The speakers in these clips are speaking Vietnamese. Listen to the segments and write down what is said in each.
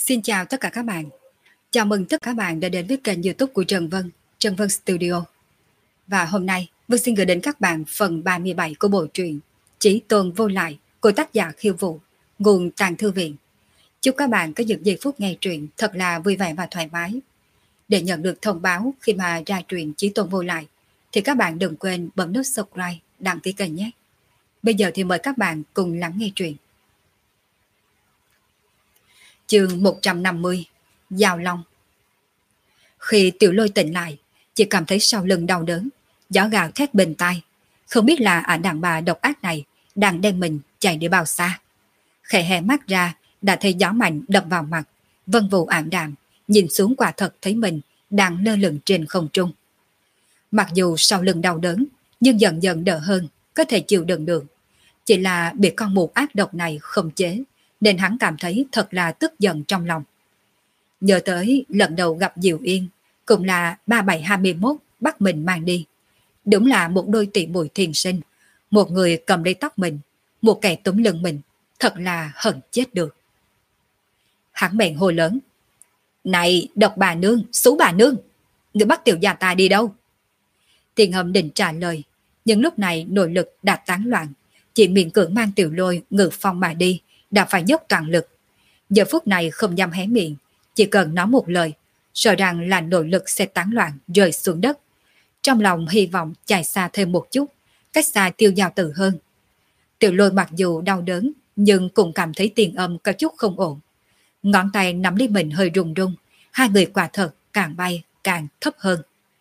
Xin chào tất cả các bạn. Chào mừng tất cả các bạn đã đến với kênh YouTube của Trần Vân Studio. Và hôm nay, Vân xin gửi đến các bạn phần 37 của bộ truyện Chí Tôn Vô Lại của tác giả Khiêu Vũ, nguồn Tàng Thư Viện. Chúc các bạn có những giây phút nghe truyện thật là vui vẻ và thoải mái. Để nhận được thông báo khi mà ra truyện Chí Tôn Vô Lại, thì các bạn đừng quên bấm nút subscribe, đăng ký kênh nhé. Bây giờ thì mời các bạn cùng lắng nghe truyện. Chương 150, Giao Long. Khi Tiểu Lôi tỉnh lại, chỉ cảm thấy sau lưng đau đớn, gió gào thét bên tai. Không biết là đàn bà độc ác này đang đem mình chạy đi bao xa. Khẽ hé mắt ra, đã thấy gió mạnh đập vào mặt, vân vụ ảm đạm, nhìn xuống quả thật thấy mình đang lơ lửng trên không trung. Mặc dù sau lưng đau đớn, nhưng dần dần đỡ hơn, có thể chịu đựng được. Chỉ là bị con mụ ác độc này khống chế, nên hắn cảm thấy thật là tức giận trong lòng. Nhớ tới lần đầu gặp Diệu Yên, cũng là 3721 bắt mình mang đi. Đúng là một đôi tỷ muội thiền sinh, một người cầm lấy tóc mình, một kẻ túm lưng mình, thật là hận chết được. Hắn bèn hô lớn: "Này, độc bà nương, xú bà nương, người bắt tiểu gia ta đi đâu?" Tiền Hâm định trả lời, nhưng lúc này nội lực đã tán loạn, chỉ miễn cưỡng mang Tiểu Lôi ngự phong mà đi, đã phải dốc toàn lực. Giờ phút này không dám hé miệng, chỉ cần nói một lời, sợ rằng là nội lực sẽ tán loạn rơi xuống đất. Trong lòng hy vọng chạy xa thêm một chút, cách xa Tiêu Giao Tử hơn. Tiểu Lôi mặc dù đau đớn, nhưng cũng cảm thấy Tiền Âm có chút không ổn. Ngón tay nắm lấy mình hơi run run, hai người quả thật càng bay càng thấp hơn.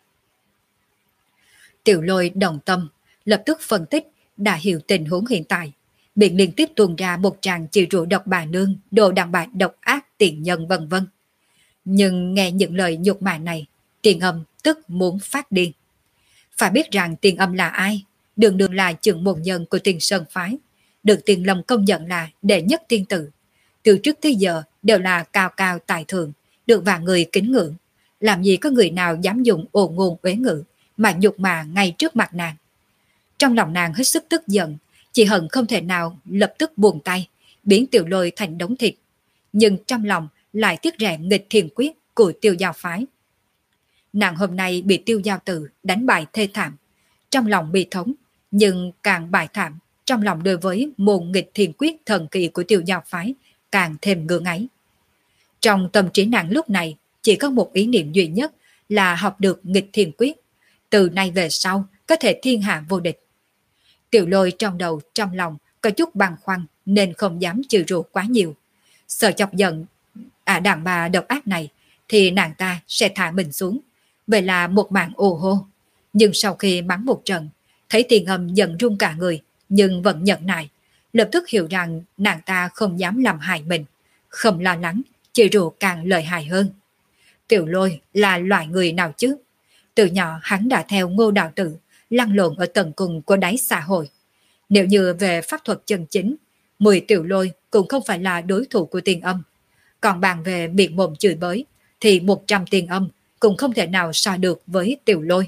Tiểu Lôi đồng tâm, lập tức phân tích, đã hiểu tình huống hiện tại. Miệng liên tiếp tuôn ra một tràng chửi rủa độc bà nương, đồ đàn bà độc ác, tiện nhân vân vân. Nhưng nghe những lời nhục mạ này, Tiền Âm tức muốn phát điên. Phải biết rằng Tiền Âm là ai? Đường đường là trưởng môn nhân của Tiền Sơn Phái, được Tiền Lâm công nhận là đệ nhất tiên tử. Từ trước tới giờ đều là cao cao tài thượng, được vạn người kính ngưỡng. Làm gì có người nào dám dùng ồn ngôn uế ngữ mà nhục mạ ngay trước mặt nàng. Trong lòng nàng hết sức tức giận, chỉ hận không thể nào lập tức buông tay, biến Tiểu Lôi thành đống thịt. Nhưng trong lòng lại tiếc rẻ nghịch thiền quyết của Tiêu Giao Phái. Nàng hôm nay bị Tiêu Giao Tử đánh bại thê thảm, trong lòng bi thống, nhưng càng bại thảm, trong lòng đối với môn nghịch thiền quyết thần kỳ của Tiêu Giao Phái càng thêm ngưỡng ấy. Trong tâm trí nàng lúc này chỉ có một ý niệm duy nhất là học được nghịch thiền quyết, từ nay về sau có thể thiên hạ vô địch. Tiểu Lôi trong đầu trong lòng có chút băn khoăn nên không dám chửi rủa quá nhiều. Sợ chọc giận đàn bà độc ác này thì nàng ta sẽ thả mình xuống. Vậy là một màn ồ hô. Nhưng sau khi mắng một trận, thấy Tiền Âm giận run cả người nhưng vẫn nhẫn nại, lập tức hiểu rằng nàng ta không dám làm hại mình, không lo lắng, chửi rủa càng lợi hại hơn. Tiểu Lôi là loại người nào chứ? Từ nhỏ hắn đã theo Ngô đạo tử lăn lộn ở tầng cùng của đáy xã hội. Nếu như về pháp thuật chân chính, 10 Tiểu Lôi cũng không phải là đối thủ của Tiền Âm. Còn bàn về miệng mồm chửi bới, thì 100 Tiền Âm cũng không thể nào so được với Tiểu Lôi.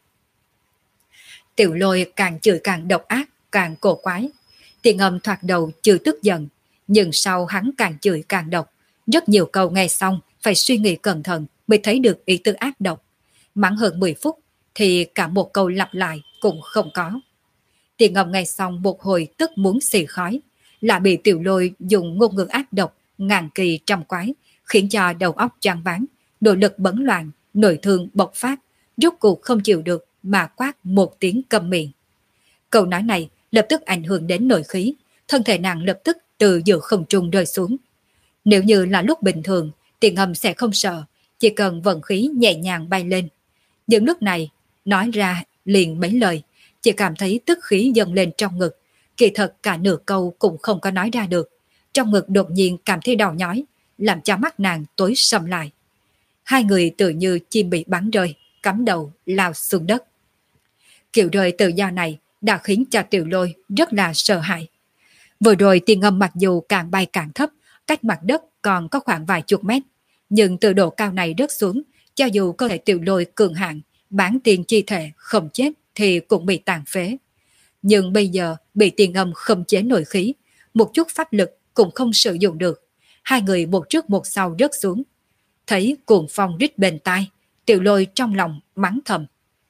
Tiểu Lôi càng chửi càng độc ác, càng cổ quái. Tiền Âm thoạt đầu chửi tức giận, nhưng sau hắn càng chửi càng độc. Rất nhiều câu nghe xong phải suy nghĩ cẩn thận mới thấy được ý tư ác độc. Mắng hơn 10 phút thì cả một câu lặp lại cũng không có. Tiền Âm nghe xong một hồi tức muốn xì khói, là bị Tiểu Lôi dùng ngôn ngữ ác độc ngàn kỳ trăm quái, khiến cho đầu óc choáng váng, nội lực bấn loạn, nội thương bộc phát, rốt cuộc không chịu được mà quát một tiếng câm miệng. Câu nói này lập tức ảnh hưởng đến nội khí, thân thể nàng lập tức từ giữa không trung rơi xuống. Nếu như là lúc bình thường, Tiền Âm sẽ không sợ, chỉ cần vận khí nhẹ nhàng bay lên. Nhưng lúc này, nói ra liền mấy lời, chỉ cảm thấy tức khí dâng lên trong ngực, kỳ thật cả nửa câu cũng không có nói ra được. Trong ngực đột nhiên cảm thấy đau nhói, làm cho mắt nàng tối sầm lại. Hai người tự như chim bị bắn rơi, cắm đầu lao xuống đất. Kiểu rơi tự do này đã khiến cho Tiểu Lôi rất là sợ hãi. Vừa rồi Tiền Âm mặc dù càng bay càng thấp, cách mặt đất còn có khoảng vài chục mét, nhưng từ độ cao này rớt xuống, cho dù cơ thể Tiểu Lôi cường hạng, bán tiền chi thể không chết thì cũng bị tàn phế. Nhưng bây giờ bị Tiền Âm không chế nội khí, một chút pháp lực cũng không sử dụng được. Hai người một trước một sau rớt xuống. Thấy cuồng phong rít bên tai, Tiểu Lôi trong lòng mắng thầm.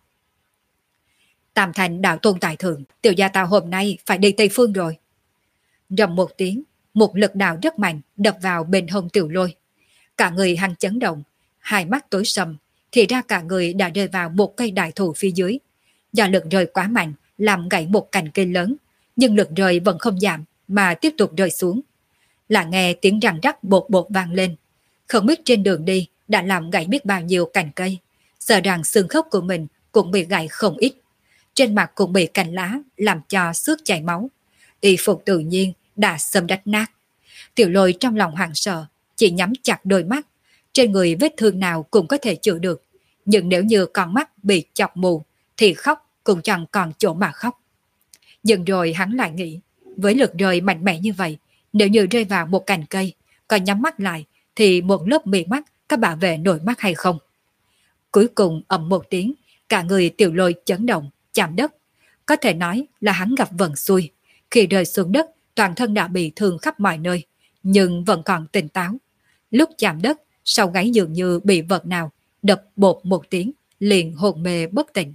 Tam Thành đạo tôn tài thượng, tiểu gia ta hôm nay phải đi Tây Phương rồi. Rầm một tiếng, một lực đạo rất mạnh đập vào bên hông Tiểu Lôi. Cả người hắn chấn động, hai mắt tối sầm, thì ra cả người đã rơi vào một cây đại thụ phía dưới. Do lực rơi quá mạnh, làm gãy một cành cây lớn, nhưng lực rơi vẫn không giảm mà tiếp tục rơi xuống. Là nghe tiếng răng rắc bột bột vang lên. Không biết trên đường đi đã làm gãy biết bao nhiêu cành cây, sợ rằng xương khớp của mình cũng bị gãy không ít. Trên mặt cũng bị cành lá làm cho xước chảy máu. Y phục tự nhiên đã xâm rách nát. Tiểu Lôi trong lòng hoảng sợ, chỉ nhắm chặt đôi mắt. Trên người vết thương nào cũng có thể chịu được, nhưng nếu như con mắt bị chọc mù thì khóc cũng chẳng còn chỗ mà khóc. Nhưng rồi hắn lại nghĩ, với lực rơi mạnh mẽ như vậy, nếu như rơi vào một cành cây, còn nhắm mắt lại thì một lớp mì mắt có bảo vệ nổi mắt hay không? Cuối cùng ầm một tiếng, cả người Tiểu Lôi chấn động, chạm đất. Có thể nói là hắn gặp vận xui. Khi rơi xuống đất, toàn thân đã bị thương khắp mọi nơi, nhưng vẫn còn tỉnh táo. Lúc chạm đất, sau gáy dường như bị vật nào đập bột một tiếng, liền hôn mê bất tỉnh.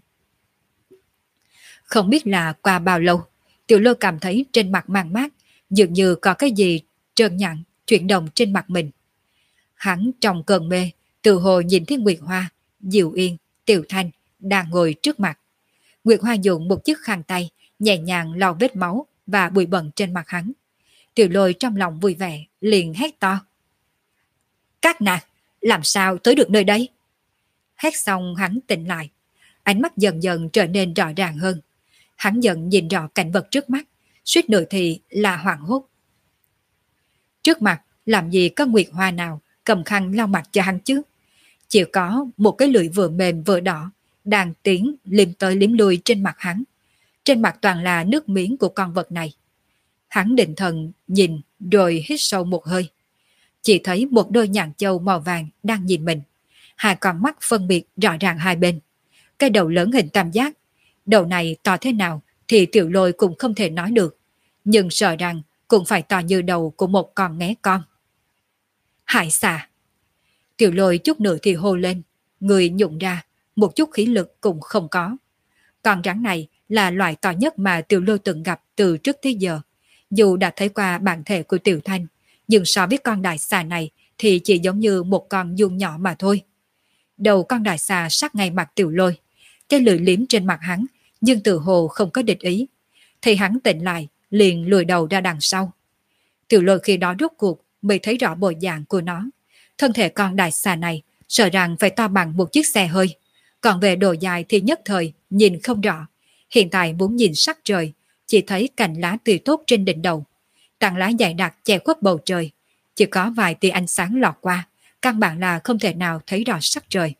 Không biết là qua bao lâu, Tiểu Lôi cảm thấy trên mặt mang mát, dường như có cái gì trơn nhẵn chuyển động trên mặt mình. Hắn trong cơn mê, tự hồ nhìn thấy Nguyệt Hoa, Diệu Yên, Tiểu Thanh đang ngồi trước mặt. Nguyệt Hoa dùng một chiếc khăn tay nhẹ nhàng lau vết máu và bụi bẩn trên mặt hắn. Tiểu Lôi trong lòng vui vẻ, liền hét to. Các nàng, làm sao tới được nơi đây? Hét xong hắn tỉnh lại, ánh mắt dần dần trở nên rõ ràng hơn. Hắn dần nhìn rõ cảnh vật trước mắt, suýt nữa thì là hoảng hốt. Trước mặt làm gì có Nguyệt Hoa nào cầm khăn lau mặt cho hắn chứ? Chỉ có một cái lưỡi vừa mềm vừa đỏ đang tiến liếm tới liếm lui trên mặt hắn. Trên mặt toàn là nước miếng của con vật này. Hắn định thần nhìn rồi hít sâu một hơi. Chỉ thấy một đôi nhãn châu màu vàng đang nhìn mình. Hai con mắt phân biệt rõ ràng hai bên. Cái đầu lớn hình tam giác. Đầu này to thế nào thì Tiểu Lôi cũng không thể nói được. Nhưng sợ rằng cũng phải to như đầu của một con nghé con. Hải xà. Tiểu Lôi chút nữa thì hô lên. Người nhụng ra, một chút khí lực cũng không có. Con rắn này là loại to nhất mà Tiểu Lôi từng gặp từ trước tới giờ. Dù đã thấy qua bản thể của Tiểu Thanh, nhưng so với con đại xà này thì chỉ giống như một con giun nhỏ mà thôi. Đầu con đại xà sát ngay mặt Tiểu Lôi, cái lưỡi liếm trên mặt hắn, nhưng tự hồ không có địch ý. Thì hắn tỉnh lại, liền lùi đầu ra đằng sau. Tiểu Lôi khi đó rốt cuộc mới thấy rõ bộ dạng của nó. Thân thể con đại xà này sợ rằng phải to bằng một chiếc xe hơi. Còn về độ dài thì nhất thời nhìn không rõ. Hiện tại muốn nhìn sắc trời, chỉ thấy cành lá tươi tốt trên đỉnh đầu. Tảng lá dày đặc che khuất bầu trời, chỉ có vài tia ánh sáng lọt qua, căn bản là không thể nào thấy rõ sắc trời.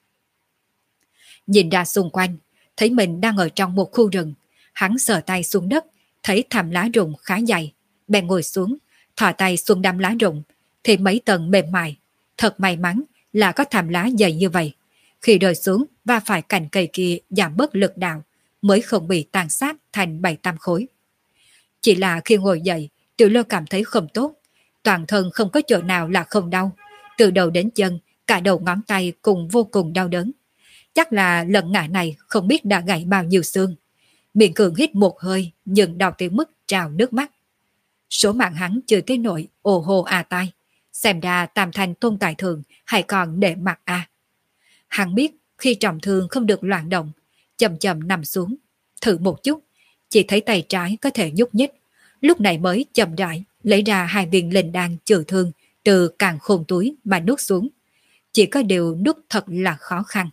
Nhìn ra xung quanh, thấy mình đang ở trong một khu rừng, hắn sờ tay xuống đất, thấy thảm lá rụng khá dày, bèn ngồi xuống, thò tay xuống đám lá rụng, thì mấy tầng mềm mại. Thật may mắn là có thảm lá dày như vậy. Khi rơi xuống và phải cành cây kia giảm bớt lực đạo, mới không bị tàn sát thành 7-8 khối. Chỉ là khi ngồi dậy, Tiểu Lôi cảm thấy không tốt. Toàn thân không có chỗ nào là không đau. Từ đầu đến chân, cả đầu ngón tay cùng vô cùng đau đớn. Chắc là lần ngã này không biết đã gãy bao nhiêu xương. Miệng cường hít một hơi, nhưng đau tới mức trào nước mắt. Số mạng hắn chưa tới nỗi ồ hô à tai. Xem ra Tam Thanh tôn tài thường hay còn để mặt à. Hắn biết khi trọng thương không được loạn động, chậm chậm nằm xuống, thử một chút, chỉ thấy tay trái có thể nhúc nhích. Lúc này mới chậm rãi lấy ra 2 viên linh đan chữa thương từ càn khôn túi mà nuốt xuống. Chỉ có điều nuốt thật là khó khăn.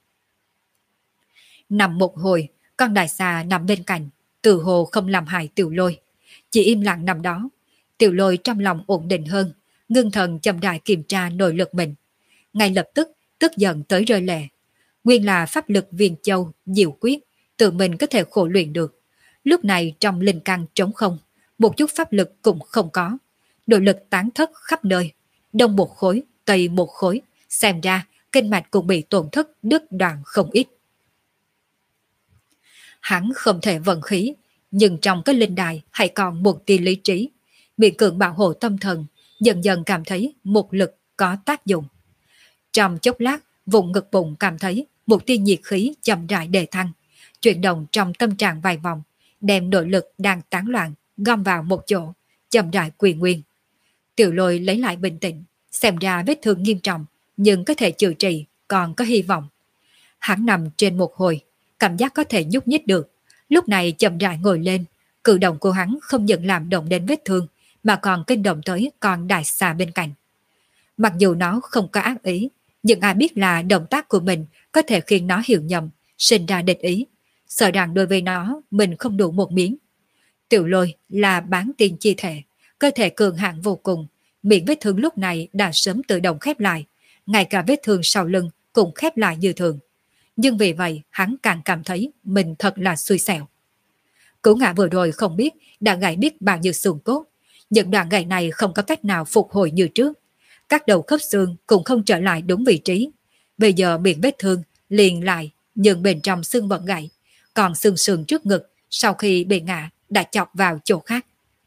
Nằm một hồi, con đại xà nằm bên cạnh, từ hồ không làm hại Tiểu Lôi. Chỉ im lặng nằm đó. Tiểu Lôi trong lòng ổn định hơn, ngưng thần chậm rãi kiểm tra nội lực mình. Ngay lập tức, tức giận tới rơi lệ. Nguyên là pháp lực viên châu, diệu quyết, tự mình có thể khổ luyện được. Lúc này trong linh căn trống không, một chút pháp lực cũng không có. Nội lực tán thất khắp nơi, đông một khối, tây một khối, xem ra kinh mạch cũng bị tổn thất đứt đoạn không ít. Hắn không thể vận khí, nhưng trong cái linh đài hay còn một tia lý trí, miệng cường bảo hộ tâm thần, dần dần cảm thấy một lực có tác dụng. Trong chốc lát, vùng ngực bụng cảm thấy một tia nhiệt khí chậm rãi đề thăng, chuyển động trong tâm trạng vài vòng, đem nội lực đang tán loạn gom vào một chỗ, chậm rãi quy nguyên. Tiểu Lôi lấy lại bình tĩnh, xem ra vết thương nghiêm trọng, nhưng có thể chữa trị, còn có hy vọng. Hắn nằm trên một hồi, cảm giác có thể nhúc nhích được, lúc này chậm rãi ngồi lên, cử động của hắn không những làm động đến vết thương, mà còn kinh động tới con đại xà bên cạnh. Mặc dù nó không có ác ý, nhưng ai biết là động tác của mình có thể khiến nó hiểu nhầm, sinh ra địch ý, sợ rằng đối với nó mình không đủ một miếng. Tiểu Lôi là bán tiên chi thể, cơ thể cường hãn vô cùng, miệng vết thương lúc này đã sớm tự động khép lại, ngay cả vết thương sau lưng cũng khép lại như thường. Nhưng vì vậy hắn càng cảm thấy mình thật là xui xẻo. Cú ngã vừa rồi không biết đã gãy biết bao nhiêu xương cốt, những đoạn gãy này không có cách nào phục hồi như trước. Các đầu khớp xương cũng không trở lại đúng vị trí. Bây giờ miệng vết thương liền lại, nhưng bên trong xương vẫn gãy, còn xương sườn trước ngực sau khi bị ngã đã chọc vào chỗ khác.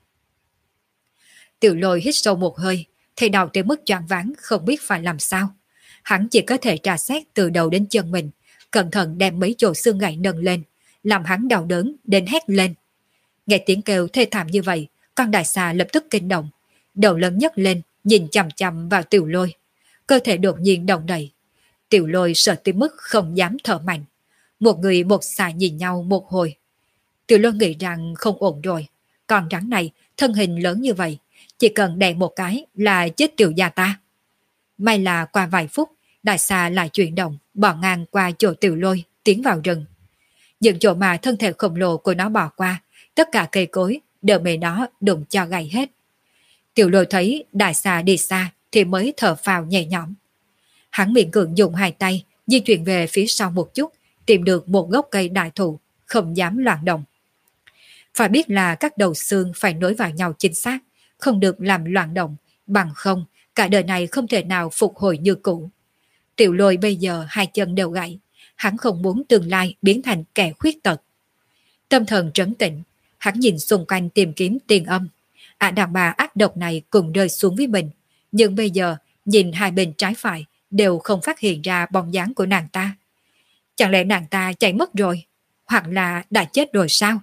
Tiểu Lôi hít sâu một hơi, thì đầu tới mức choáng váng không biết phải làm sao. Hắn chỉ có thể tra xét từ đầu đến chân mình, cẩn thận đem mấy chỗ xương gãy nâng lên, làm hắn đau đớn đến hét lên. Nghe tiếng kêu thê thảm như vậy, con đại xà lập tức kinh động, đầu lớn nhấc lên, nhìn chằm chằm vào Tiểu Lôi. Cơ thể đột nhiên động đậy. Tiểu Lôi sợ tới mức không dám thở mạnh. Một người một xà nhìn nhau một hồi. Tiểu Lôi nghĩ rằng không ổn rồi. Con rắn này thân hình lớn như vậy, chỉ cần đè một cái là chết tiểu gia ta. May là qua vài phút, đại xà lại chuyển động, bỏ ngang qua chỗ Tiểu Lôi, tiến vào rừng. Những chỗ mà thân thể khổng lồ của nó bỏ qua, tất cả cây cối đều bị nó đụng cho gãy hết. Tiểu Lôi thấy đại xà đi xa thì mới thở phào nhẹ nhõm. Hắn miễn cưỡng dùng hai tay di chuyển về phía sau một chút, tìm được một gốc cây đại thụ, không dám loạn động. Phải biết là các đầu xương phải nối vào nhau chính xác, không được làm loạn động, bằng không cả đời này không thể nào phục hồi như cũ. Tiểu Lôi bây giờ hai chân đều gãy, hắn không muốn tương lai biến thành kẻ khuyết tật. Tâm thần trấn tĩnh, hắn nhìn xung quanh tìm kiếm tiền âm. Đàn bà ác độc này cùng rơi xuống với mình, nhưng bây giờ nhìn hai bên trái phải đều không phát hiện ra bóng dáng của nàng ta. Chẳng lẽ nàng ta chạy mất rồi, hoặc là đã chết rồi sao?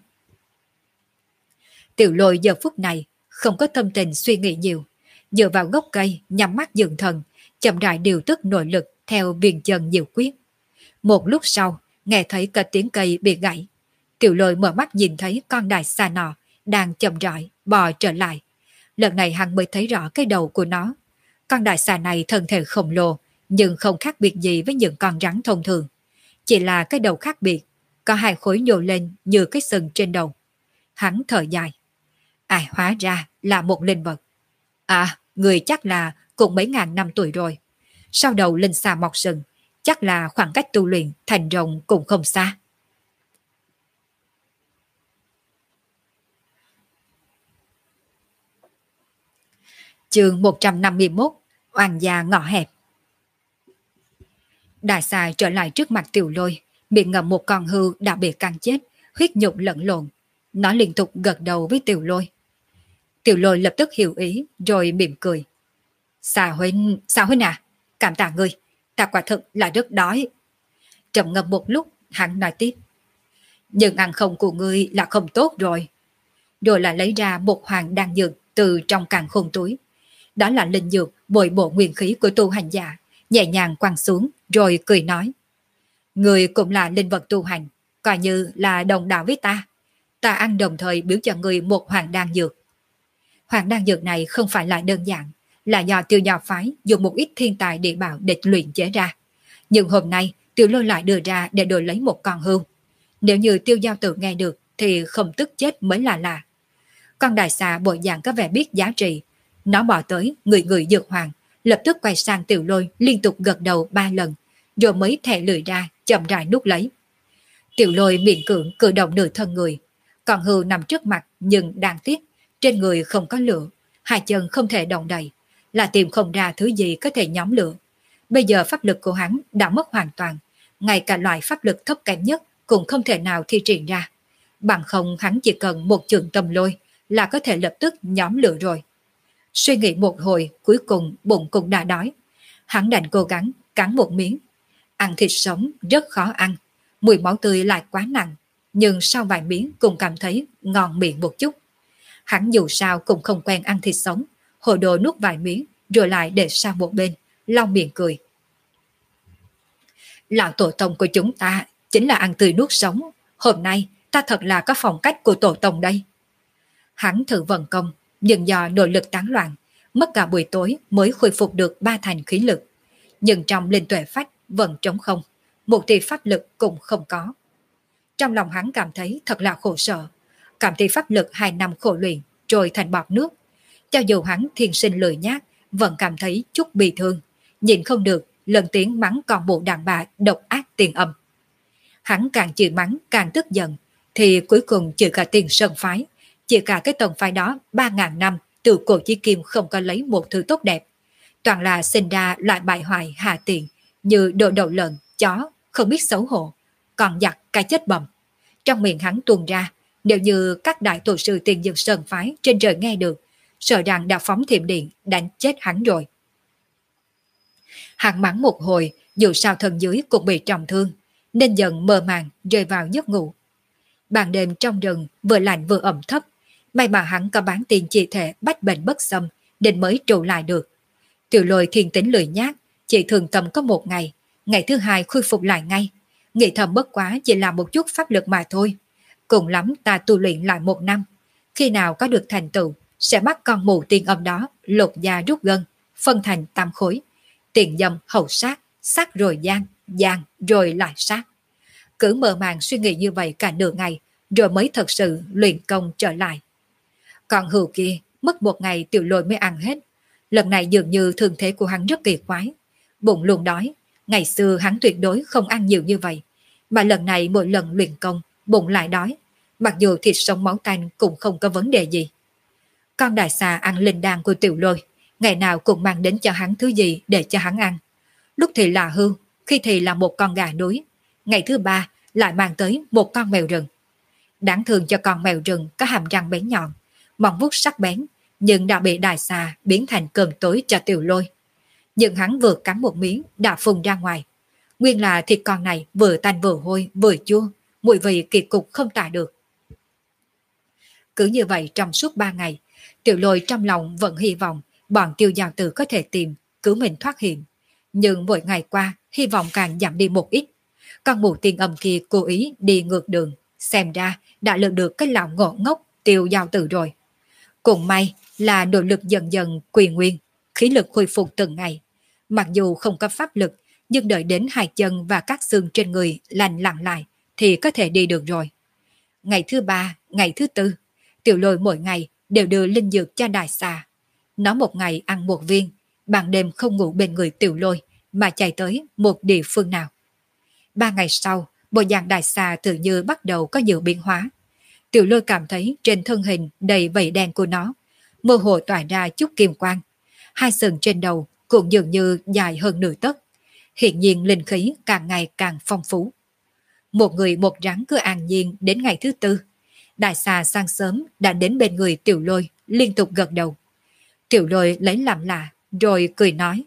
Tiểu Lôi giờ phút này không có tâm tình suy nghĩ nhiều, dựa vào gốc cây nhắm mắt dưỡng thần, chậm rãi điều tức nội lực theo viền chân diệu quyết. Một lúc sau, nghe thấy cả tiếng cây bị gãy. Tiểu Lôi mở mắt nhìn thấy con đại xà nọ đang chậm rãi bò trở lại. Lần này hắn mới thấy rõ cái đầu của nó. Con đại xà này thân thể khổng lồ, nhưng không khác biệt gì với những con rắn thông thường. Chỉ là cái đầu khác biệt, có hai khối nhô lên như cái sừng trên đầu. Hắn thở dài. Hóa ra là một linh vật. Người chắc là cũng mấy ngàn năm tuổi rồi. Sau đầu linh xà mọc sừng, chắc là khoảng cách tu luyện thành rồng cũng không xa. Chương 151, oan gia ngõ hẹp. Đại xà trở lại trước mặt Tiểu Lôi, miệng ngậm một con hươu đã bị cắn chết, huyết nhục lẫn lộn. Nó liên tục gật đầu với Tiểu Lôi. Tiểu Lôi lập tức hiểu ý rồi mỉm cười. Sao huynh à, cảm tạ ngươi, ta quả thực là rất đói. Trầm ngâm một lúc, hắn nói tiếp. Nhưng ăn không của ngươi là không tốt rồi. Rồi lại lấy ra một hoàng đan dược từ trong càn khôn túi. Đó là linh dược bồi bổ nguyên khí của tu hành giả, nhẹ nhàng quăng xuống rồi cười nói. Ngươi cũng là linh vật tu hành, coi như là đồng đạo với ta. Ta ăn đồng thời biếu cho ngươi một hoàng đan dược. Hoàng đan dược này không phải là đơn giản, là do Tiêu Giao phái dùng một ít thiên tài địa bảo để luyện chế ra. Nhưng hôm nay Tiểu Lôi lại đưa ra để đổi lấy một con hươu. Nếu như Tiêu Giao tự nghe được thì không tức chết mới là lạ. Con đại xà bộ dạng có vẻ biết giá trị. Nó bỏ tới người dược hoàng, lập tức quay sang Tiểu Lôi liên tục gật đầu 3 lần, rồi mới thè lưỡi ra chậm rãi nuốt lấy. Tiểu Lôi miễn cưỡng cử động nửa thân người. Con hươu nằm trước mặt nhưng đáng tiếc, trên người không có lửa, hai chân không thể động đậy, là tìm không ra thứ gì có thể nhóm lửa. Bây giờ pháp lực của hắn đã mất hoàn toàn, ngay cả loại pháp lực thấp kém nhất cũng không thể nào thi triển ra. Bằng không hắn chỉ cần một trường tâm lôi là có thể lập tức nhóm lửa rồi. Suy nghĩ một hồi, cuối cùng bụng cũng đã đói. Hắn đành cố gắng cắn một miếng. Ăn thịt sống rất khó ăn, mùi máu tươi lại quá nặng, nhưng sau vài miếng cũng cảm thấy ngon miệng một chút. Hắn dù sao cũng không quen ăn thịt sống, hồ đồ nuốt vài miếng rồi lại để sang một bên, lau miệng cười. Lão tổ tông của chúng ta chính là ăn tươi nuốt sống, hôm nay ta thật là có phong cách của tổ tông đây. Hắn thử vận công, nhưng do nội lực tán loạn, mất cả buổi tối mới khôi phục được 3 thành khí lực. Nhưng trong linh tuệ phách vẫn trống không, một tia pháp lực cũng không có. Trong lòng hắn cảm thấy thật là khổ sở, cảm thấy pháp lực 2 năm khổ luyện trôi thành bọt nước. Cho dù hắn thiên sinh lười nhác, vẫn cảm thấy chút bị thương, nhìn không được lần tiếng mắng con bộ đàn bà độc ác tiền âm. Hắn càng chửi mắng càng tức giận, thì cuối cùng chửi cả tiền sơn phái, chỉ cả cái tông phái đó 3.000 năm từ cổ chí kim không có lấy một thứ tốt đẹp, toàn là sinh ra loại bại hoại hạ tiện như đồ đậu lợn, chó, không biết xấu hổ, còn giặt cái chết bầm. Trong miệng hắn tuôn ra, nếu như các đại tổ sư tiền dược sơn phái trên trời nghe được, sợ rằng đã phóng thiểm điện đánh chết hắn rồi. Hắn mắng một hồi, dù sao thân dưới cũng bị trọng thương, nên dần mơ màng rơi vào giấc ngủ. Ban đêm trong rừng vừa lạnh vừa ẩm thấp, may mà hắn có bán tiền chỉ thể bách bệnh bất xâm nên mới trụ lại được. Tiểu Lôi thiên tính lười nhác, chỉ thường tầm có 1 ngày, ngày thứ 2 khôi phục lại ngay. Nghĩ thầm bất quá chỉ là một chút pháp lực mà thôi. Cùng lắm ta tu luyện lại 1 năm. Khi nào có được thành tựu, sẽ bắt con mù tiên âm đó lột da rút gân, phân thành 8 khối. Tiền dâm hậu sát, sát rồi gian, gian rồi lại sát. Cứ mơ màng suy nghĩ như vậy cả nửa ngày, rồi mới thật sự luyện công trở lại. Còn hữu kia, mất 1 ngày Tiểu Lôi mới ăn hết. Lần này dường như thương thế của hắn rất kỳ quái. Bụng luôn đói, ngày xưa hắn tuyệt đối không ăn nhiều như vậy. Mà lần này mỗi lần luyện công, bụng lại đói. Mặc dù thịt sống máu tanh cũng không có vấn đề gì. Con đại xà ăn linh đan của Tiểu Lôi, ngày nào cũng mang đến cho hắn thứ gì để cho hắn ăn. Lúc thì là hươu, khi thì là một con gà núi. Ngày thứ 3 lại mang tới một con mèo rừng. Đáng thương cho con mèo rừng có hàm răng bén nhọn, móng vuốt sắc bén, nhưng đã bị đại xà biến thành cơm tối cho Tiểu Lôi. Nhưng hắn vừa cắn một miếng đã phun ra ngoài. Nguyên là thịt con này vừa tanh vừa hôi vừa chua, mùi vị kỳ cục không tả được. Cứ như vậy trong suốt 3 ngày, Tiểu Lôi trong lòng vẫn hy vọng bọn Tiêu Giao Tử có thể tìm cứu mình thoát hiểm. Nhưng mỗi ngày qua, hy vọng càng giảm đi một ít. Con mụ tiên âm kia cố ý đi ngược đường, xem ra đã lượt được cái lão ngộ ngốc Tiêu Giao Tử rồi. Cũng may là nội lực dần dần quy nguyên, khí lực hồi phục từng ngày. Mặc dù không có pháp lực, nhưng đợi đến 2 chân và các xương trên người lành lặn lại thì có thể đi được rồi. Ngày thứ 3, ngày thứ 4, Tiểu Lôi mỗi ngày đều đưa linh dược cho đại xà. Nó một ngày ăn 1 viên, ban đêm không ngủ bên người Tiểu Lôi mà chạy tới một địa phương nào. 3 ngày sau, bộ dạng đại xà tự như bắt đầu có nhiều biến hóa. Tiểu Lôi cảm thấy trên thân hình đầy vảy đen của nó, mơ hồ tỏa ra chút kim quang. 2 sừng trên đầu cũng dường như dài hơn nửa tấc. Hiện nhiên linh khí càng ngày càng phong phú. Một người một rắn cứ an nhiên đến ngày thứ 4. Đại xà sáng sớm đã đến bên người Tiểu Lôi, liên tục gật đầu. Tiểu Lôi lấy làm lạ, rồi cười nói.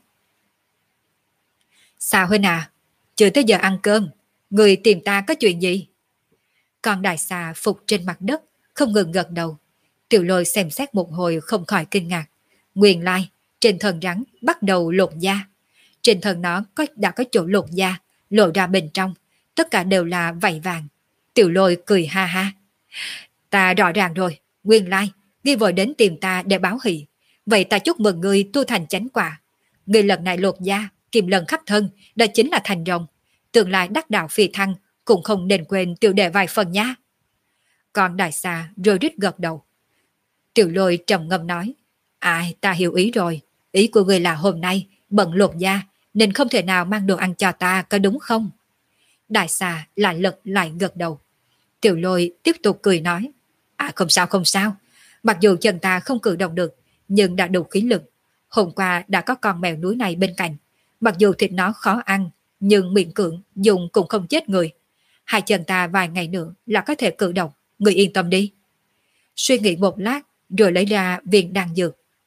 Xà huynh à, chưa tới giờ ăn cơm, người tìm ta có chuyện gì? Còn đại xà phục trên mặt đất, không ngừng gật đầu. Tiểu Lôi xem xét một hồi không khỏi kinh ngạc. Nguyên lai, trên thân rắn bắt đầu lột da. Trên thân nó đã có chỗ lột da, lộ ra bên trong, tất cả đều là vảy vàng. Tiểu Lôi cười ha ha. Ta rõ ràng rồi, nguyên lai, ngươi vội đến tìm ta để báo hỷ. Vậy ta chúc mừng ngươi tu thành chánh quả. Ngươi lần này lột da, kim lần khắp thân, đó chính là thành rồng. Tương lai đắc đạo phi thăng, cũng không nên quên tiểu đệ vài phần nha. Còn đại xà rồi rít gật đầu. Tiểu Lôi trầm ngâm nói. Ai, ta hiểu ý rồi. Ý của ngươi là hôm nay bận lột da, nên không thể nào mang đồ ăn cho ta, có đúng không? Đại xà lại lật lại gật đầu. Tiểu Lôi tiếp tục cười nói. Không sao không sao. Mặc dù chân ta không cử động được, nhưng đã đủ khí lực. Hôm qua đã có con mèo núi này bên cạnh. Mặc dù thịt nó khó ăn, nhưng miệng cưỡng dùng cũng không chết người. 2 chân ta vài ngày nữa là có thể cử động. Người yên tâm đi. Suy nghĩ một lát rồi lấy ra viên đan dược.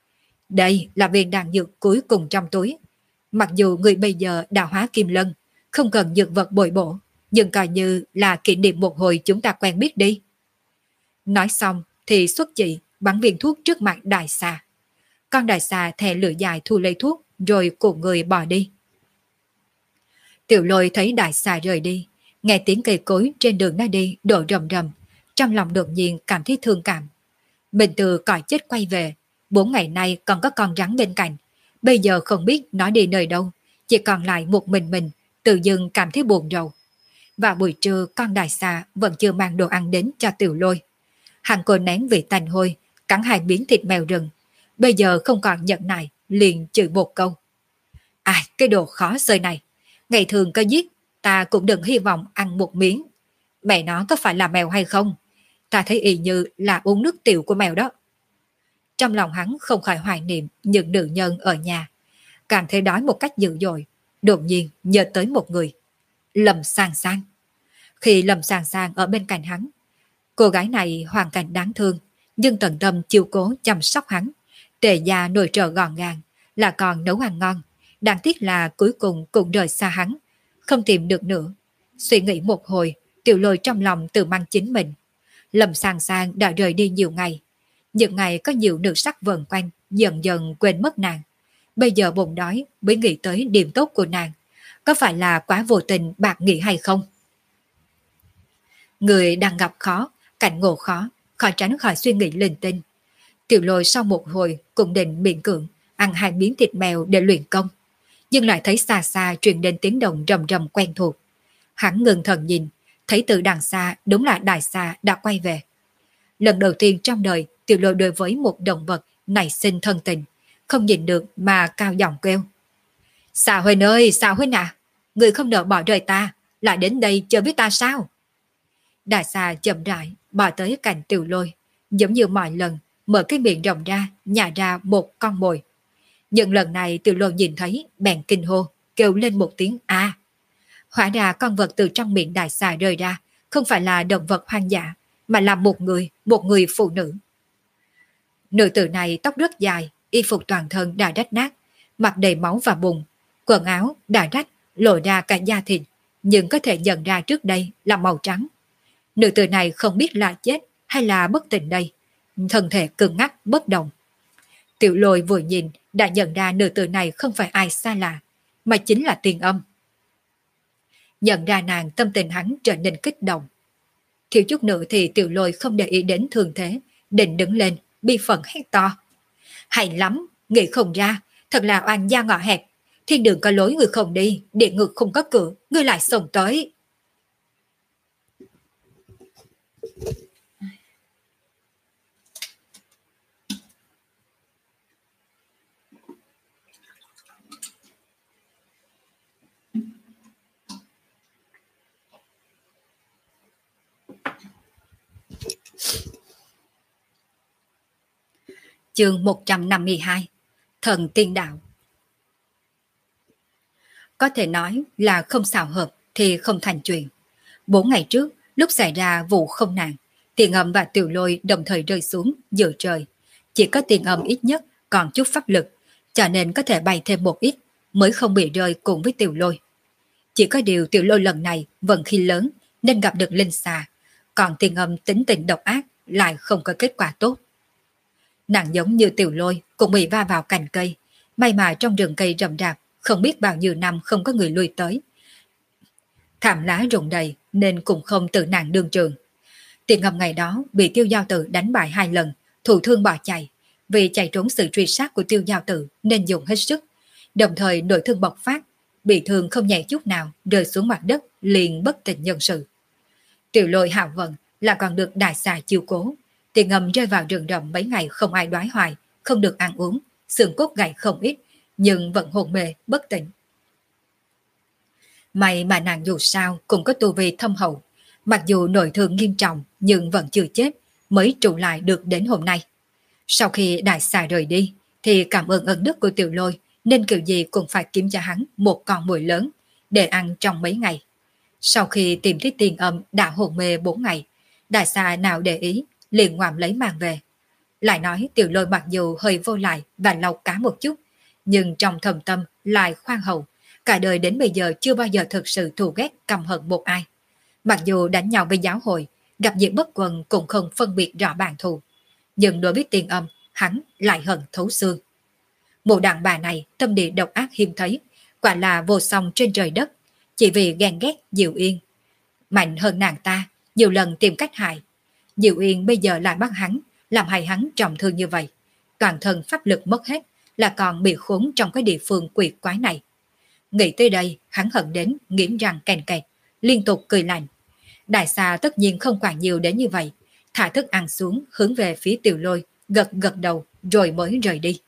Đây là viên đan dược cuối cùng trong túi. Mặc dù người bây giờ đã hóa kim lân, không cần dược vật bồi bổ, nhưng coi như là kỷ niệm một hồi chúng ta quen biết đi. Nói xong thì xuất chỉ bắn viên thuốc trước mặt đại xà. Con đại xà thè lưỡi dài thu lấy thuốc rồi cùng người bỏ đi. Tiểu Lôi thấy đại xà rời đi, nghe tiếng cây cối trên đường nó đi đổ rầm rầm, trong lòng đột nhiên cảm thấy thương cảm. Mình từ cõi chết quay về, 4 ngày nay còn có con rắn bên cạnh, bây giờ không biết nó đi nơi đâu, chỉ còn lại một mình, tự dưng cảm thấy buồn rầu. Và buổi trưa con đại xà vẫn chưa mang đồ ăn đến cho Tiểu Lôi. Hắn cô nén vị tanh hôi, cắn 2 miếng thịt mèo rừng, bây giờ không còn nhẫn nại, liền chửi một câu. Ai, cái đồ khó xơi này, ngày thường có giết, ta cũng đừng hy vọng ăn một miếng. Mẹ nó có phải là mèo hay không? Ta thấy y như là uống nước tiểu của mèo đó. Trong lòng hắn không khỏi hoài niệm những nữ nhân ở nhà, càng thấy đói một cách dữ dội, đột nhiên nhớ tới một người. Lâm Sang Sang. Khi Lâm Sang Sang ở bên cạnh hắn, cô gái này hoàn cảnh đáng thương, nhưng tận tâm chiều cố chăm sóc hắn, tề gia nội trợ gọn gàng, là còn nấu ăn ngon. Đáng tiếc là cuối cùng cũng rời xa hắn, không tìm được nữa. Suy nghĩ một hồi, Tiểu Lôi trong lòng tự mang chính mình. Lâm Sang Sang đã rời đi nhiều ngày. Những ngày có nhiều nữ sắc vần quanh, dần dần quên mất nàng. Bây giờ bụng đói mới nghĩ tới điểm tốt của nàng. Có phải là quá vô tình bạc nghĩ hay không? Người đang gặp khó, cảnh ngộ khó, khỏi tránh khỏi suy nghĩ linh tinh. Tiểu Lôi sau một hồi cũng định miễn cưỡng ăn 2 miếng thịt mèo để luyện công, nhưng lại thấy xa xa truyền đến tiếng động rầm rầm quen thuộc. Hắn ngừng thần nhìn, thấy từ đằng xa đúng là đại xà đã quay về. Lần đầu tiên trong đời Tiểu Lôi đối với một động vật nảy sinh thân tình, không nhìn được mà cao giọng kêu. Xà Huynh ơi, Xà Huynh à, người không nỡ bỏ rời ta, lại đến đây chơi với ta sao? Đại xà chậm rãi bò tới cạnh Tiểu Lôi, giống như mọi lần, mở cái miệng rộng ra, nhả ra một con mồi. Nhưng lần này Tiểu Lôi nhìn thấy, bèn kinh hô, kêu lên một tiếng a. Hóa ra con vật từ trong miệng đại xà rơi ra, không phải là động vật hoang dã, mà là một người phụ nữ. Nữ tử này tóc rất dài, y phục toàn thân đã rách nát, mặt đầy máu và bùn, quần áo đã rách, lộ ra cả da thịt, nhưng có thể nhận ra trước đây là màu trắng. Nữ tử này không biết là chết hay là bất tỉnh đây, thân thể cứng ngắc bất động. Tiểu Lôi vừa nhìn đã nhận ra nữ tử này không phải ai xa lạ, mà chính là Tiền Âm. Nhận ra nàng, tâm tình hắn trở nên kích động. Thiếu chút nữa thì Tiểu Lôi không để ý đến thường thế, định đứng lên, bi phẫn hét to. Hay lắm, nghĩ không ra, thật là oan gia ngõ hẹp. Thiên đường có lối người không đi, địa ngục không có cửa, người lại xông tới. Chương 152. Thần tiên đạo. Có thể nói là không xào hợp thì không thành chuyện. 4 ngày trước, lúc xảy ra vụ không nạn, Tiền Âm và Tiểu Lôi đồng thời rơi xuống giữa trời. Chỉ có Tiền Âm ít nhất còn chút pháp lực, cho nên có thể bay thêm một ít mới không bị rơi cùng với Tiểu Lôi. Chỉ có điều Tiểu Lôi lần này vận khí lớn nên gặp được linh xà, còn Tiền Âm tính tình độc ác lại không có kết quả tốt. Nàng giống như Tiểu Lôi cũng bị va vào cành cây, may mà trong rừng cây rậm rạp không biết bao nhiêu năm không có người lui tới. Thảm lá rụng đầy nên cũng không tự nàng đương trường. Tiền Âm ngày đó bị Tiêu Giao Tử đánh bại 2 lần, thụ thương bỏ chạy. Vì chạy trốn sự truy sát của Tiêu Giao Tử nên dùng hết sức, đồng thời nội thương bộc phát, bị thương không nhẹ chút nào, rơi xuống mặt đất liền bất tỉnh nhân sự. Tiểu Lôi hảo vận là còn được đại xà chiêu cố. Tiền Âm rơi vào rừng rậm mấy ngày không ai đoái hoài, không được ăn uống, xương cốt gãy không ít, nhưng vẫn hồn mê bất tỉnh. May mà nàng dù sao cũng có tu vi thâm hậu, mặc dù nội thương nghiêm trọng nhưng vẫn chưa chết, mới trụ lại được đến hôm nay. Sau khi đại xà rời đi thì cảm ơn ân đức của Tiểu Lôi nên kiểu gì cũng phải kiếm cho hắn một con mồi lớn để ăn trong mấy ngày. Sau khi tìm thấy Tiền Âm đã hồn mê 4 ngày, đại xà nào để ý liền ngoạm lấy mang về. Lại nói Tiểu Lôi mặc dù hơi vô lại và lâu cá một chút, nhưng trong thầm tâm lại khoan hậu, cả đời đến bây giờ chưa bao giờ thực sự thù ghét căm hận một ai. Mặc dù đánh nhau với giáo hội, gặp Diệp Bất Quần cũng không phân biệt rõ bản thù, nhưng đối với Tiền Âm, hắn lại hận thấu xương. Mụ đàn bà này tâm địa độc ác hiếm thấy, quả là vô song trên trời đất, chỉ vì ghen ghét Diệu Yên. Mạnh hơn nàng ta, nhiều lần tìm cách hại. Diệu Yên bây giờ lại bắt hắn, làm hại hắn trọng thương như vậy. Toàn thân pháp lực mất hết, là còn bị khốn trong cái địa phương quỷ quái này. Nghĩ tới đây, hắn hận đến nghiến răng kèn kẹt, liên tục cười lạnh. Đại xà tất nhiên không quản nhiều đến như vậy, thả thức ăn xuống hướng về phía Tiểu Lôi, gật gật đầu rồi mới rời đi.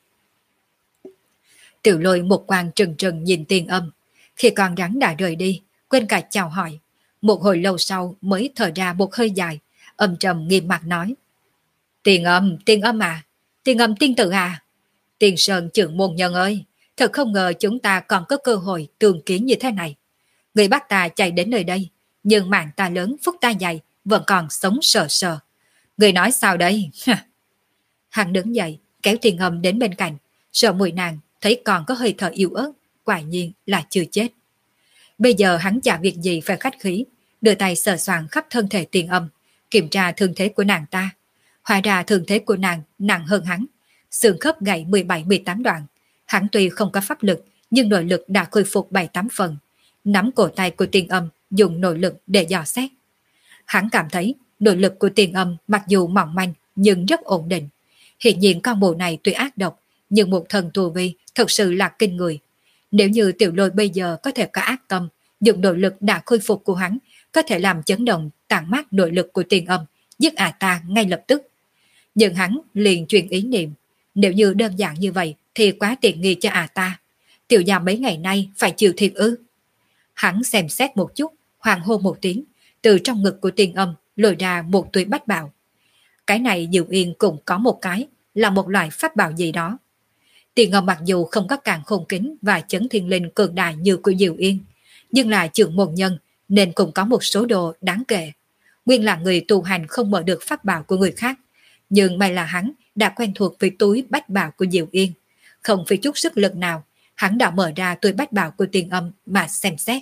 Tiểu Lôi một quan trừng trừng nhìn Tiền Âm, khi con rắn đã rời đi, quên cả chào hỏi. Một hồi lâu sau mới thở ra một hơi dài, âm trầm nghiêm mặt nói: Tiền Âm à, Tiền Âm tiên tử à, Tiền Sơn trưởng môn nhân ơi, thật không ngờ chúng ta còn có cơ hội tương kiến như thế này. Người bắt ta chạy đến nơi đây, nhưng mạng ta lớn phúc ta dày, vẫn còn sống sờ sờ. Người nói sao đây? Hắn đứng dậy, kéo Tiền Âm đến bên cạnh, sợ mùi nàng, thấy còn có hơi thở yếu ớt, quả nhiên là chưa chết. Bây giờ hắn chả việc gì phải khách khí, đưa tay sờ soạn khắp thân thể Tiền Âm, kiểm tra thương thế của nàng ta. Hóa ra thương thế của nàng nặng hơn hắn, xương khớp gãy 17-18 đoạn. Hắn tuy không có pháp lực, nhưng nội lực đã khôi phục 7-8 phần. Nắm cổ tay của Tiền Âm, dùng nội lực để dò xét. Hắn cảm thấy nội lực của Tiền Âm mặc dù mỏng manh nhưng rất ổn định. Hiện nhiên con mụ này tuy ác độc, nhưng một thần tu vi thật sự là kinh người. Nếu như Tiểu Lôi bây giờ có thể có ác tâm, dùng nội lực đã khôi phục của hắn, có thể làm chấn động tản mát nội lực của Tiền Âm, giết ta ngay lập tức. Nhưng hắn liền chuyển ý niệm, nếu như đơn giản như vậy thì quá tiện nghi cho ta. Tiểu gia mấy ngày nay phải chịu thiệt ư? Hắn xem xét một chút, hoàng hô một tiếng, từ trong ngực của Tiền Âm lôi ra một túi bách bảo. Cái này Diệu Yên cũng có một cái, là một loại pháp bảo gì đó. Tiền Âm mặc dù không có càng khôn kính và chấn thiên linh cường đại như của Diệu Yên, nhưng là trưởng môn nhân nên cũng có một số đồ đáng kể. Nguyên là người tu hành không mở được pháp bảo của người khác, nhưng may là hắn đã quen thuộc với túi bách bảo của Diệu Yên. Không phải chút sức lực nào, hắn đã mở ra túi bách bảo của Tiền Âm mà xem xét.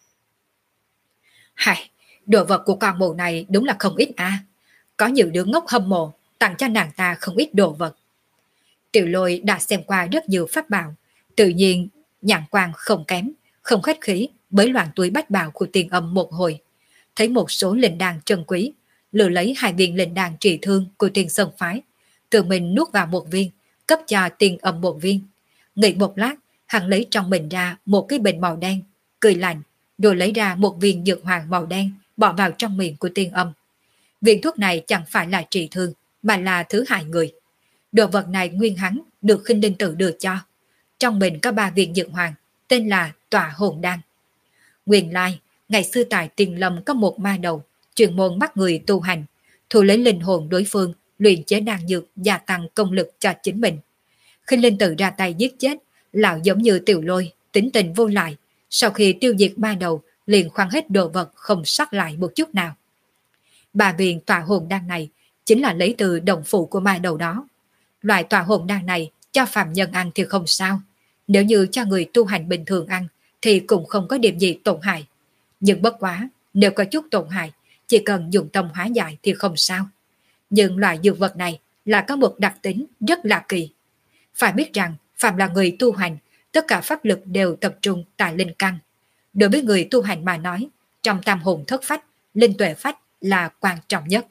Hài, đồ vật của con mụ này đúng là không ít à. Có nhiều đứa ngốc hâm mộ, tặng cho nàng ta không ít đồ vật. Tiểu Lôi đã xem qua rất nhiều pháp bảo, tự nhiên nhãn quan không kém, không khách khí bới loạn túi bách bảo của Tiền Âm một hồi. Thấy một số linh đan trân quý, lựa lấy 2 viên linh đan trị thương của Tiền Sơn phái, tự mình nuốt vào một viên, cấp cho Tiền Âm một viên. Nghĩ một lát, hắn lấy trong mình ra một cái bình màu đen, cười lạnh, rồi lấy ra một viên dược hoàng màu đen, bỏ vào trong miệng của Tiền Âm. Viên thuốc này chẳng phải là trị thương, mà là thứ hại người. Đồ vật này nguyên hắn được Khinh Linh Tử đưa cho. Trong mình có 3 viên dược hoàng, tên là Tỏa Hồn Đan. Nguyên lai, ngày xưa tại Tiền Lâm có một ma đầu, chuyên môn bắt người tu hành, thu lấy linh hồn đối phương, luyện chế đan dược gia tăng công lực cho chính mình. Khinh Linh Tử ra tay giết chết, lão giống như Tiểu Lôi, tính tình vô lại. Sau khi tiêu diệt ma đầu, liền khoan hết đồ vật không sót lại một chút nào. 3 viên Tỏa Hồn Đan này chính là lấy từ đồng phụ của ma đầu đó. Loại Tỏa Hồn Đan này cho phàm nhân ăn thì không sao, nếu như cho người tu hành bình thường ăn thì cũng không có điểm gì tổn hại. Nhưng bất quá, nếu có chút tổn hại, chỉ cần dùng tâm hóa giải thì không sao. Nhưng loại dược vật này là có một đặc tính rất là kỳ. Phải biết rằng, phàm là người tu hành, tất cả pháp lực đều tập trung tại linh căn. Đối với người tu hành mà nói, trong tam hồn thất phách, linh tuệ phách là quan trọng nhất.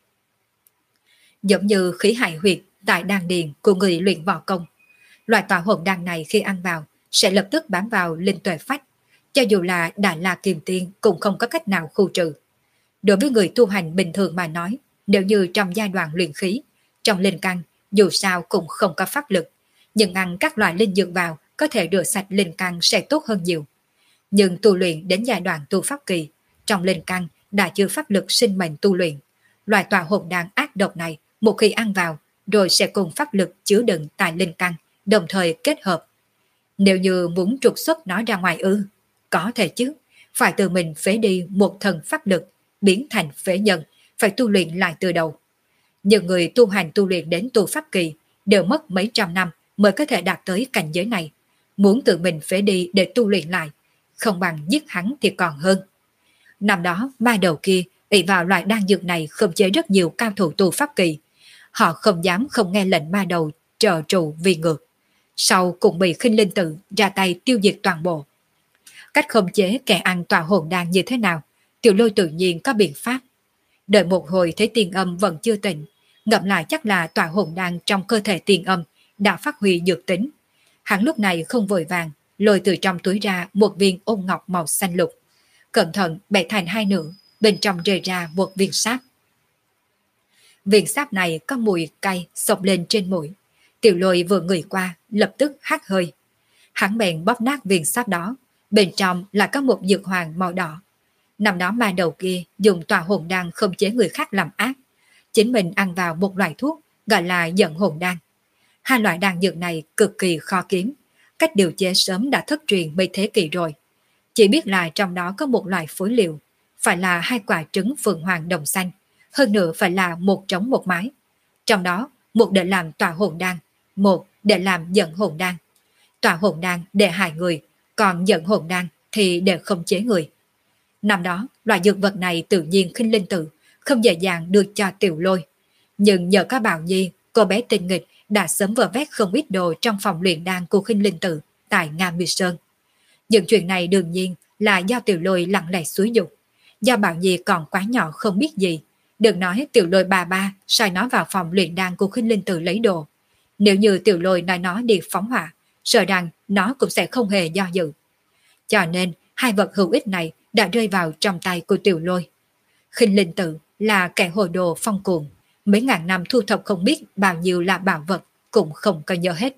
Giống như khí hải huyệt tại đan điền của người luyện võ công. Loại tỏa hồn đan này khi ăn vào sẽ lập tức bám vào linh tuệ phách, cho dù là Đại La Kim Tiên cũng không có cách nào khu trừ. Đối với người tu hành bình thường mà nói, nếu như trong giai đoạn luyện khí, trong linh căn dù sao cũng không có pháp lực, nhưng ăn các loại linh dược vào có thể rửa sạch linh căn sẽ tốt hơn nhiều. Nhưng tu luyện đến giai đoạn tu pháp kỳ, trong linh căn đã chưa pháp lực sinh mệnh tu luyện, loại tỏa hồn đan ác độc này một khi ăn vào rồi sẽ cùng pháp lực chứa đựng tại linh căn đồng thời kết hợp. Nếu như muốn trục xuất nó ra ngoài ư, có thể chứ, phải tự mình phế đi một thần pháp lực, biến thành phế nhân, phải tu luyện lại từ đầu. Nhiều người tu hành tu luyện đến tu pháp kỳ đều mất mấy trăm năm mới có thể đạt tới cảnh giới này. Muốn tự mình phế đi để tu luyện lại, không bằng giết hắn thì còn hơn. Năm đó, ma đầu kia ỷ vào loại đan dược này khống chế rất nhiều cao thủ tu pháp kỳ. Họ không dám không nghe lệnh ma đầu trợ trụ vì ngược. Sau cũng bị Khinh Linh Tự ra tay tiêu diệt toàn bộ. Cách khống chế kẻ ăn tọa hồn đan như thế nào, Tiểu Lôi tự nhiên có biện pháp. Đợi một hồi thấy Tiên Âm vẫn chưa tỉnh, ngẫm lại chắc là tọa hồn đan trong cơ thể Tiên Âm đã phát huy dược tính. Hắn lúc này không vội vàng, lôi từ trong túi ra một viên ôn ngọc màu xanh lục. Cẩn thận bẻ thành hai nửa, bên trong rơi ra một viên sáp. Viên sáp này có mùi cay xộc lên trên mũi. Tiểu Lôi vừa ngửi qua, lập tức hắt hơi. Hắn bèn bóp nát viên sáp đó, bên trong là có một dược hoàng màu đỏ. Năm đó ma đầu kia dùng tọa hồn đan khống chế người khác làm ác. Chính mình ăn vào một loại thuốc gọi là giận hồn đan. Hai loại đan dược này cực kỳ khó kiếm. Cách điều chế sớm đã thất truyền mấy thế kỷ rồi. Chỉ biết là trong đó có một loại phối liệu, phải là hai quả trứng phượng hoàng đồng xanh, hơn nữa phải là một trống một mái. Trong đó, một để làm tọa hồn đan, một để làm giận hồn đan. Tọa hồn đan để hại người, còn giận hồn đan thì để khống chế người. Năm đó, loại dược vật này tự nhiên Khinh Linh Tự không dễ dàng được cho Tiểu Lôi. Nhưng nhờ có Bảo Nhi, cô bé tinh nghịch đã sớm vơ vét không ít đồ trong phòng luyện đan của Khinh Linh Tự tại Nga Mi Sơn. Những chuyện này đương nhiên là do Tiểu Lôi lặng lẽ xúi dục. Do Bảo Nhi còn quá nhỏ không biết gì. Đừng nói Tiểu Lôi bà sai nó vào phòng luyện đan của Khinh Linh Tự lấy đồ. Nếu như Tiểu Lôi nói nó đi phóng hỏa, sợ rằng nó cũng sẽ không hề do dự. Cho nên, hai vật hữu ích này đã rơi vào trong tay của Tiểu Lôi. Khinh Linh Tự là kẻ hồ đồ phong cuồng, mấy ngàn năm thu thập không biết bao nhiêu là bảo vật cũng không có nhớ hết.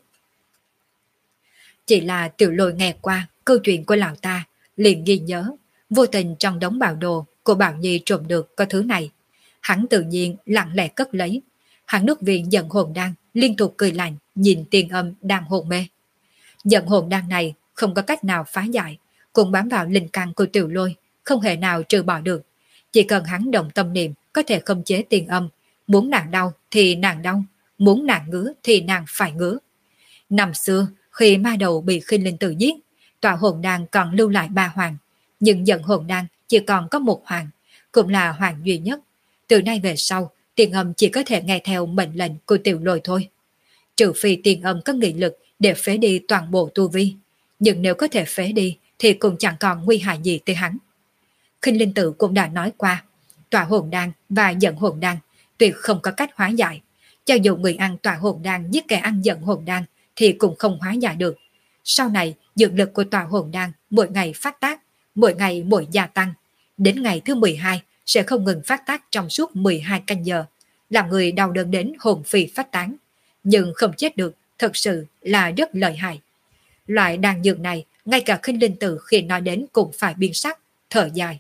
Chỉ là Tiểu Lôi nghe qua câu chuyện của lão ta, liền ghi nhớ, vô tình trong đống bảo đồ của Bảo Nhi trộm được có thứ này. Hắn tự nhiên lặng lẽ cất lấy. Hắn nuốt viên giận hồn đan, liên tục cười lạnh, nhìn Tiên Âm đang hồn mê. Giận hồn đan này không có cách nào phá giải, cũng bám vào linh căn của Tiểu Lôi, không hề nào trừ bỏ được. Chỉ cần hắn động tâm niệm có thể khống chế Tiên Âm, muốn nàng đau thì nàng đau, muốn nàng ngứa thì nàng phải ngứa. Năm xưa, khi ma đầu bị Khinh Linh Tự giết, tọa hồn đan còn lưu lại 3 hoàng, nhưng giận hồn đan chỉ còn có 1 hoàng, cũng là hoàng duy nhất. Từ nay về sau, Tiên Âm chỉ có thể nghe theo mệnh lệnh của Tiểu Lôi thôi. Trừ phi Tiên Âm có nghị lực để phế đi toàn bộ tu vi, nhưng nếu có thể phế đi thì cũng chẳng còn nguy hại gì tới hắn. Khinh Linh Tự cũng đã nói qua, tọa hồn đan và giận hồn đan tuyệt không có cách hóa giải. Cho dù người ăn tọa hồn đan giết kẻ ăn giận hồn đan thì cũng không hóa giải được. Sau này, dược lực của tọa hồn đan mỗi ngày phát tác, mỗi ngày mỗi gia tăng. Đến ngày thứ 12 sẽ không ngừng phát tác trong suốt 12 canh giờ, làm người đau đớn đến hồn phi phách tán. Nhưng không chết được, thật sự là rất lợi hại. Loại đan dược này, ngay cả Khinh Linh Tự khi nói đến cũng phải biến sắc, thở dài.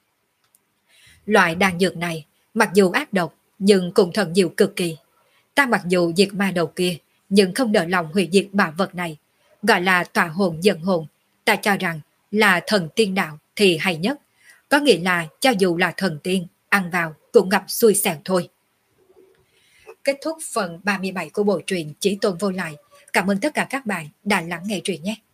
Loại đan dược này, mặc dù ác độc, nhưng cũng thần diệu cực kỳ. Ta mặc dù diệt ma đầu kia, nhưng không đỡ lòng hủy diệt bảo vật này. Gọi là tọa hồn giận hồn, ta cho rằng là thần tiên đạo thì hay nhất. Có nghĩa là cho dù là thần tiên, ăn vào cũng gặp xui xẻo thôi. Kết thúc phần 37 của bộ truyện Chí Tôn Vô Lại. Cảm ơn tất cả các bạn đã lắng nghe truyện nhé.